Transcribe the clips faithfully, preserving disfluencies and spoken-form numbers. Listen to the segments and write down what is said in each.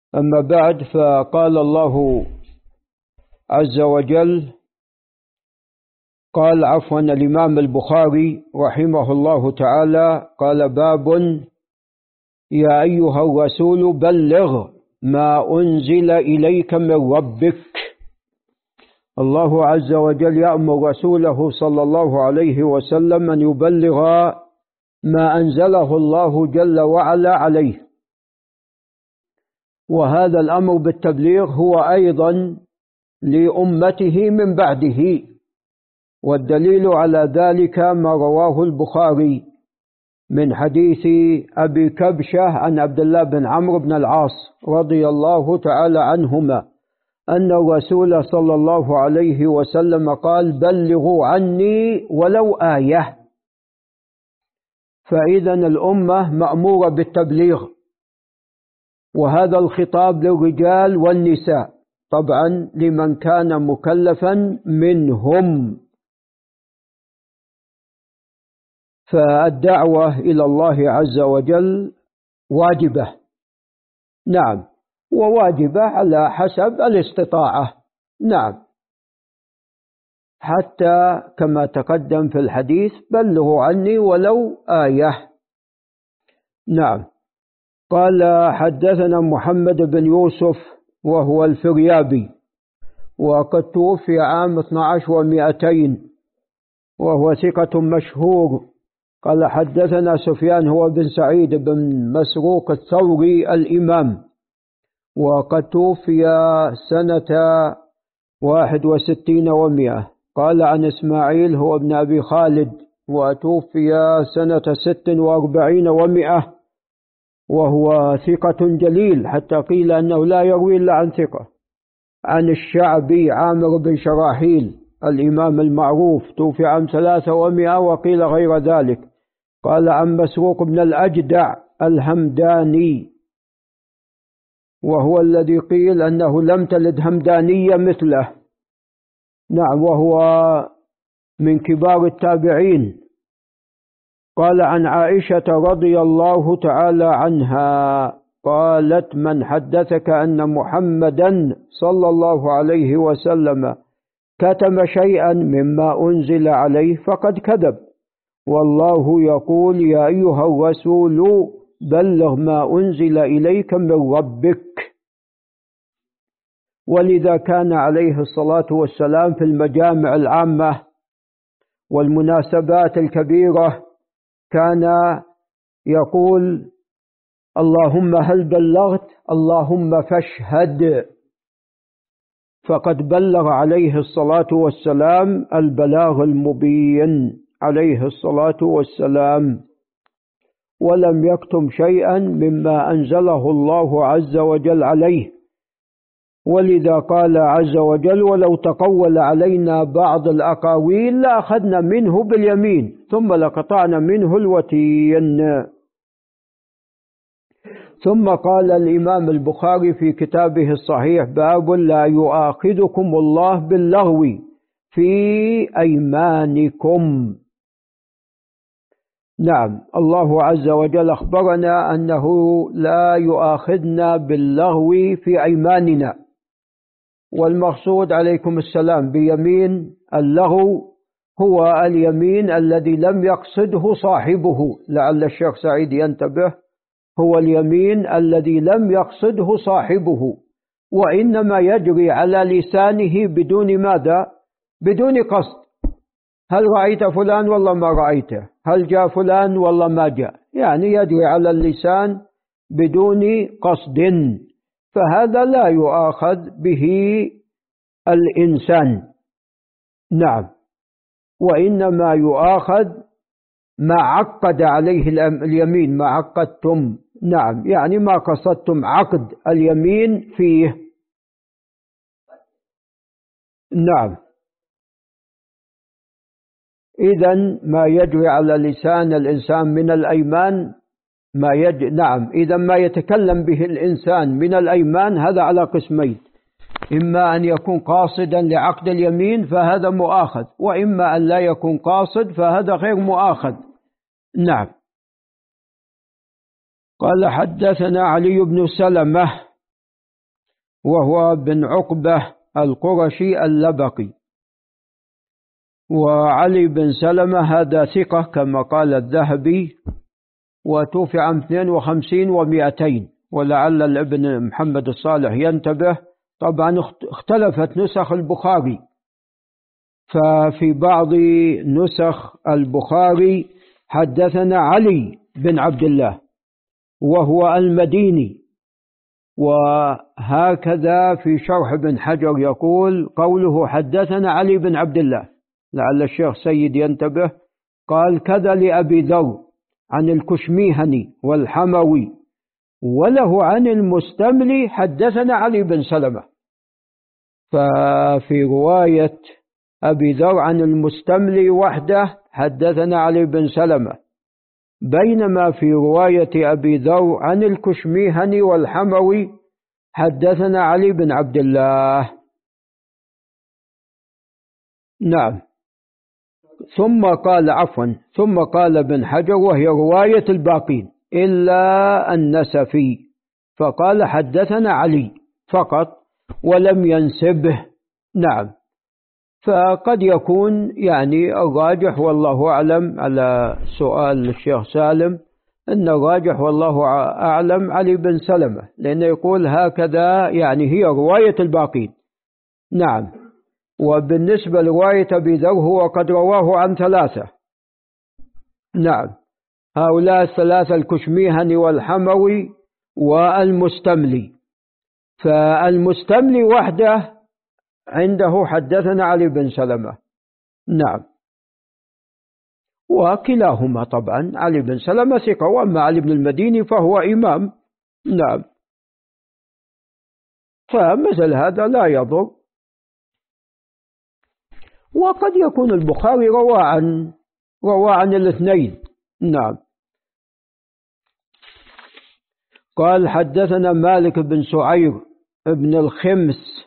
أما بعد، فقال الله عز وجل قال عفوا الإمام البخاري رحمه الله تعالى قال: باب يا أيها الرسول بلغ ما أنزل إليك من ربك. الله عز وجل يأمر رسوله صلى الله عليه وسلم أن يبلغ ما أنزله الله جل وعلا عليه، وهذا الأمر بالتبليغ هو أيضا لأمته من بعده، والدليل على ذلك ما رواه البخاري من حديث أبي كبشة عن عبد الله بن عمرو بن العاص رضي الله تعالى عنهما أن الرسول صلى الله عليه وسلم قال: بلغوا عني ولو آية. فإذا الأمة مأمورة بالتبليغ، وهذا الخطاب للرجال والنساء طبعا لمن كان مكلفا منهم. فالدعوة إلى الله عز وجل واجبة، نعم، وواجبة على حسب الاستطاعة، نعم، حتى كما تقدم في الحديث: بلغوا عني ولو آية. نعم. قال: حدثنا محمد بن يوسف وهو الفريابي، وقد توفي عام اثني عشر ومئتين، وهو ثقة مشهور. قال: حدثنا سفيان هو بن سعيد بن مسروق الثوري الإمام، وقد توفي سنة واحد وستين ومئة. قال: عن إسماعيل هو ابن أبي خالد، وتوفي سنة ست وأربعين ومئة، وهو ثقة جليل، حتى قيل أنه لا يروي إلا عن ثقة. عن الشعبي عامر بن شراحيل الإمام المعروف، توفي عام ثلاثة ومئة، وقيل غير ذلك. قال: عن مسروق بن الأجدع الهمداني، وهو الذي قيل أنه لم تلد همدانية مثله، نعم، وهو من كبار التابعين. قال: عن عائشة رضي الله تعالى عنها قالت: من حدثك أن محمدا صلى الله عليه وسلم كتم شيئا مما أنزل عليه فقد كذب، والله يقول: يا أيها الرسول بلغ ما أنزل إليك من ربك. ولذا كان عليه الصلاة والسلام في المجامع العامة والمناسبات الكبيرة كان يقول: اللهم هل بلغت؟ اللهم فاشهد. فقد بلغ عليه الصلاة والسلام البلاغ المبين عليه الصلاة والسلام، ولم يكتم شيئا مما أنزله الله عز وجل عليه. ولذا قال عز وجل: ولو تقول علينا بعض الأقاويل لأخذنا منه باليمين ثم لقطعنا منه الوتين. ثم قال الإمام البخاري في كتابه الصحيح: باب لا يؤاخذكم الله باللغو في أيمانكم. نعم، الله عز وجل أخبرنا أنه لا يؤاخذنا باللغو في أيماننا، والمقصود عليكم السلام بيمين اللغو هو اليمين الذي لم يقصده صاحبه، لعل الشيخ سعيد ينتبه، هو اليمين الذي لم يقصده صاحبه، وإنما يجري على لسانه بدون ماذا؟ بدون قصد. هل رأيت فلان؟ والله ما رأيته. هل جاء فلان؟ والله ما جاء. يعني يجري على اللسان بدون قصد، فهذا لا يؤاخذ به الإنسان، نعم، وإنما يؤاخذ ما عقد عليه اليمين، ما عقدتم، نعم، يعني ما قصدتم عقد اليمين فيه، نعم. إذن ما يجري على لسان الإنسان من الأيمان ما يج... نعم، إذا ما يتكلم به الإنسان من الأيمان هذا على قسمين: إما أن يكون قاصدا لعقد اليمين فهذا مؤاخذ، وإما أن لا يكون قاصد فهذا غير مؤاخذ، نعم. قال: حدثنا علي بن سلمة وهو بن عقبة القرشي اللبقي. وعلي بن سلمة هذا ثقة كما قال الذهبي، وتوفي عام اثنين وخمسين ومئتين، ولعل الابن محمد الصالح ينتبه. طبعا اختلفت نسخ البخاري، ففي بعض نسخ البخاري حدثنا علي بن عبد الله وهو المديني، وهكذا في شرح ابن حجر يقول قوله حدثنا علي بن عبد الله، لعل الشيخ سيد ينتبه، قال كذا لأبي ذر عن الكشميهني والحموي، وله عن المستملي حدثنا علي بن سلمة. ففي رواية أبي ذر عن المستملي وحده حدثنا علي بن سلمة، بينما في رواية أبي ذر عن الكشميهني والحموي حدثنا علي بن عبد الله. نعم. ثم قال عفوا ثم قال ابن حجر وهي رواية الباقين إلا النسفي، فقال حدثنا علي فقط ولم ينسبه. نعم. فقد يكون يعني الراجح والله أعلم على سؤال الشيخ سالم أن الراجح والله أعلم علي بن سلمة، لأنه يقول هكذا يعني هي رواية الباقين. نعم. وبالنسبة لرواية أبي ذر هو قد رواه عن ثلاثة. نعم. هؤلاء الثلاثة الكشميهني والحموي والمستملي، فالمستملي وحده عنده حدثنا علي بن سلمة. نعم. وكلاهما طبعا علي بن سلمة ثقة، وأما علي بن المديني فهو إمام. نعم. فمثل هذا لا يضر. وقد يكون البخاري روى عن روى عن الاثنين. نعم. قال حدثنا مالك بن سعير بن الخمس،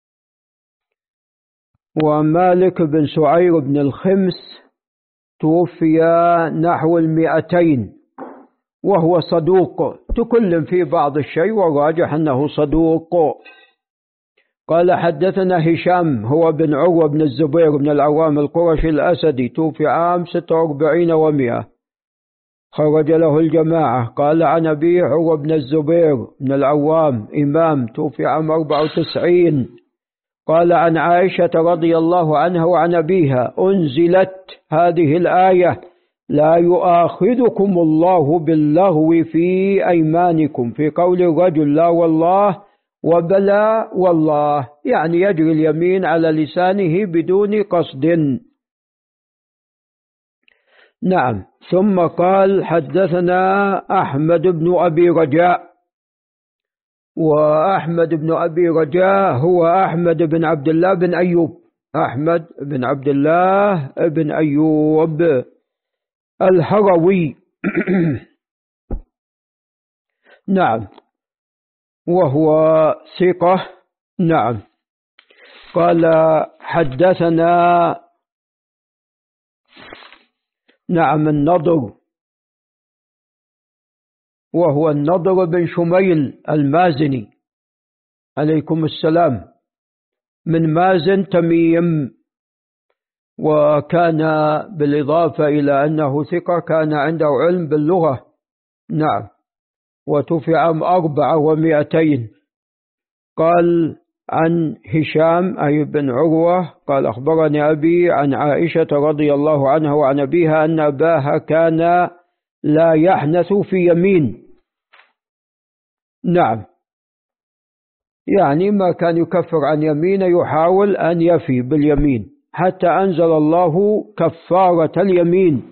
ومالك بن سعير بن الخمس توفي نحو المئتين، وهو صدوق تكلم في بعض الشيء والراجح أنه صدوق. قال حدثنا هشام هو بن عروة بن الزبير بن العوام القرشي الأسدي، توفي عام ستة وأربعين ومئة، خرج له الجماعة. قال عن أبيه عروة بن الزبير بن العوام إمام، توفي عام أربعة وتسعين. قال عن عائشة رضي الله عنها وعن أبيها أنزلت هذه الآية لا يؤاخذكم الله باللغو في أيمانكم، في قول الرجل لا والله وبلا والله، يعني يجري اليمين على لسانه بدون قصد. نعم. ثم قال حدثنا أحمد بن أبي رجاء، وأحمد بن أبي رجاء هو أحمد بن عبد الله بن أيوب، أحمد بن عبد الله بن أيوب الهروي. نعم. وهو ثقة. نعم. قال حدثنا نعم النضر، وهو النضر بن شميل المازني عليكم السلام، من مازن تميم، وكان بالإضافة إلى أنه ثقة كان عنده علم باللغة. نعم. وتوفي عام أربعة ومئتين. قال عن هشام أي بن عروة قال أخبرني أبي عن عائشة رضي الله عنها وعن أبيها أن أباها كان لا يحنث في يمين. نعم. يعني ما كان يكفر عن يمين، يحاول أن يفي باليمين، حتى أنزل الله كفارة اليمين.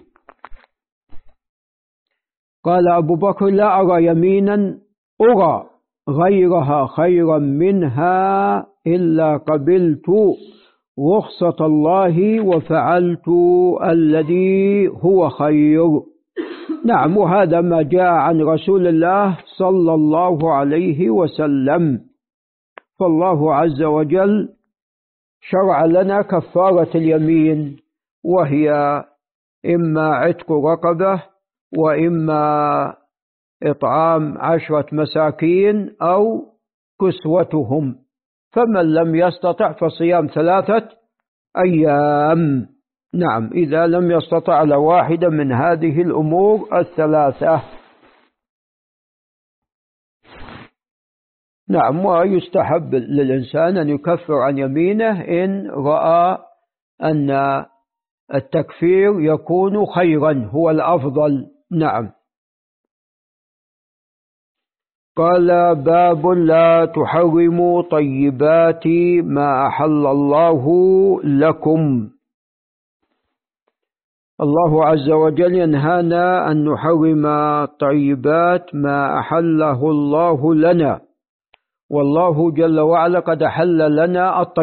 قال أبو بكر لا أرى يمينا أرى غيرها خيرا منها إلا قبلت رخصة الله وفعلت الذي هو خير. نعم. وهذا ما جاء عن رسول الله صلى الله عليه وسلم. فالله عز وجل شرع لنا كفارة اليمين، وهي إما عتق رقبة، وإما إطعام عشرة مساكين، أو كسوتهم، فمن لم يستطع فصيام ثلاثة أيام. نعم، إذا لم يستطع على واحدة من هذه الأمور الثلاثة. نعم، ويستحب للإنسان أن يكفر عن يمينه إن رأى أن التكفير يكون خيرا، هو الأفضل. نعم. قال: باب لا تحرموا طيبات ما أحل الله لكم. الله عز وجل ينهانا أن نحرم طيبات ما أحله الله لنا، والله جل وعلا قد أحل لنا الطيبات.